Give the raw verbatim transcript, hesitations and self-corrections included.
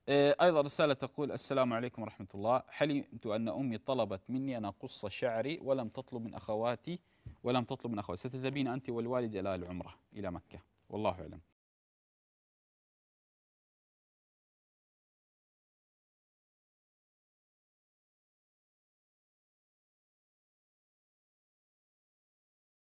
آه، أيضا رسالة تقول: السلام عليكم ورحمة الله، حلمت أن أمي طلبت مني أن أقص شعري ولم تطلب من أخواتي ولم تطلب من أخواتي ستذهبين أنت والوالد إلى العمرة إلى مكة، والله أعلم.